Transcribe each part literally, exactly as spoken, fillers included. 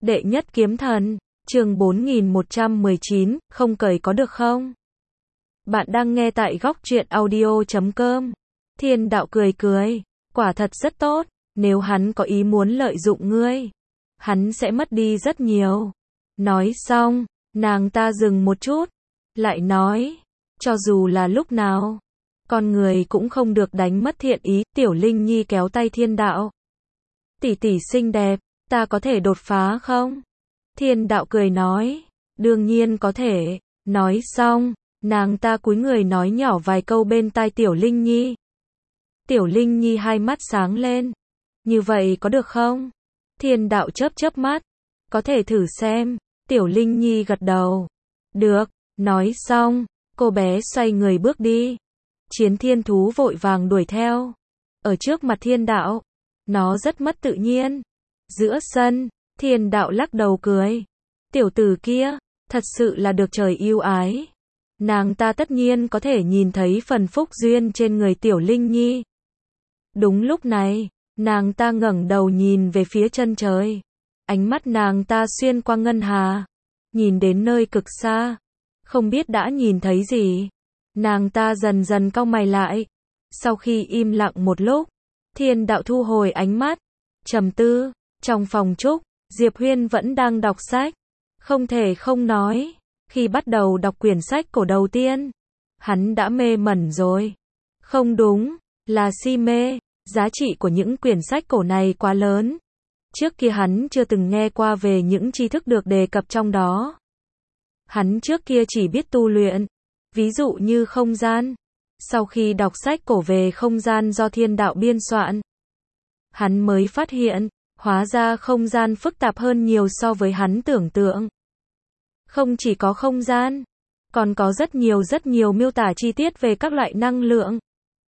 Đệ nhất kiếm thần, chương bốn nghìn một trăm mười chín, không cởi có được không? Bạn đang nghe tại góc truyện audio chấm com. Thiên đạo cười cười, quả thật rất tốt, nếu hắn có ý muốn lợi dụng ngươi, hắn sẽ mất đi rất nhiều. Nói xong, nàng ta dừng một chút, lại nói, cho dù là lúc nào, con người cũng không được đánh mất thiện ý. Tiểu Linh Nhi kéo tay Thiên đạo. Tỷ tỷ xinh đẹp, ta có thể đột phá không? Thiên đạo cười nói, đương nhiên có thể. Nói xong, nàng ta cúi người nói nhỏ vài câu bên tai Tiểu Linh Nhi. Tiểu Linh Nhi hai mắt sáng lên. Như vậy có được không? Thiên đạo chớp chớp mắt. Có thể thử xem. Tiểu Linh Nhi gật đầu. Được. Nói xong, cô bé xoay người bước đi. Chiến thiên thú vội vàng đuổi theo. Ở trước mặt thiên đạo, nó rất mất tự nhiên. Giữa sân, thiên đạo lắc đầu cười. Tiểu tử kia, thật sự là được trời yêu ái. Nàng ta tất nhiên có thể nhìn thấy phần phúc duyên trên người Tiểu Linh Nhi. Đúng lúc này, nàng ta ngẩng đầu nhìn về phía chân trời. Ánh mắt nàng ta xuyên qua ngân hà, nhìn đến nơi cực xa. Không biết đã nhìn thấy gì. Nàng ta dần dần cau mày lại. Sau khi im lặng một lúc, thiên đạo thu hồi ánh mắt, trầm tư. Trong phòng trúc, Diệp Huyên vẫn đang đọc sách. Không thể không nói, khi bắt đầu đọc quyển sách cổ đầu tiên, hắn đã mê mẩn rồi. Không đúng, là si mê. Giá trị của những quyển sách cổ này quá lớn. Trước kia hắn chưa từng nghe qua về những tri thức được đề cập trong đó. Hắn trước kia chỉ biết tu luyện, ví dụ như không gian. Sau khi đọc sách cổ về không gian do thiên đạo biên soạn, hắn mới phát hiện, hóa ra không gian phức tạp hơn nhiều so với hắn tưởng tượng. Không chỉ có không gian, còn có rất nhiều rất nhiều miêu tả chi tiết về các loại năng lượng.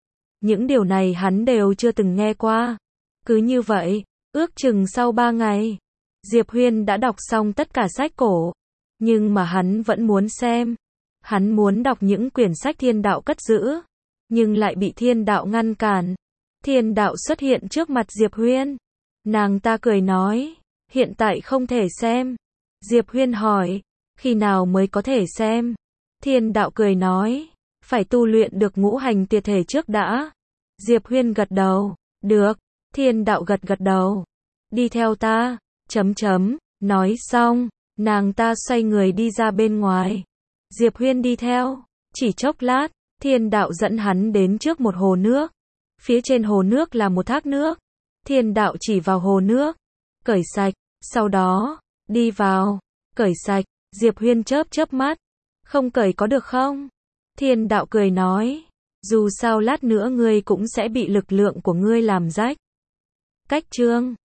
Những điều này hắn đều chưa từng nghe qua. Cứ như vậy, ước chừng sau ba ngày, Diệp Huyên đã đọc xong tất cả sách cổ. Nhưng mà hắn vẫn muốn xem. Hắn muốn đọc những quyển sách thiên đạo cất giữ, nhưng lại bị thiên đạo ngăn cản. Thiên đạo xuất hiện trước mặt Diệp Huyên. Nàng ta cười nói, hiện tại không thể xem. Diệp Huyên hỏi, khi nào mới có thể xem? Thiên đạo cười nói, phải tu luyện được ngũ hành tuyệt thể trước đã. Diệp Huyên gật đầu, được. Thiên đạo gật gật đầu. Đi theo ta, chấm chấm. Nói xong, nàng ta xoay người đi ra bên ngoài. Diệp Huyên đi theo. Chỉ chốc lát, thiên đạo dẫn hắn đến trước một hồ nước. Phía trên hồ nước là một thác nước. Thiên đạo chỉ vào hồ nước, cởi sạch, sau đó, đi vào, cởi sạch. Diệp Huyên chớp chớp mắt, không cởi có được không? Thiên đạo cười nói, dù sao lát nữa ngươi cũng sẽ bị lực lượng của ngươi làm rách. Cách chương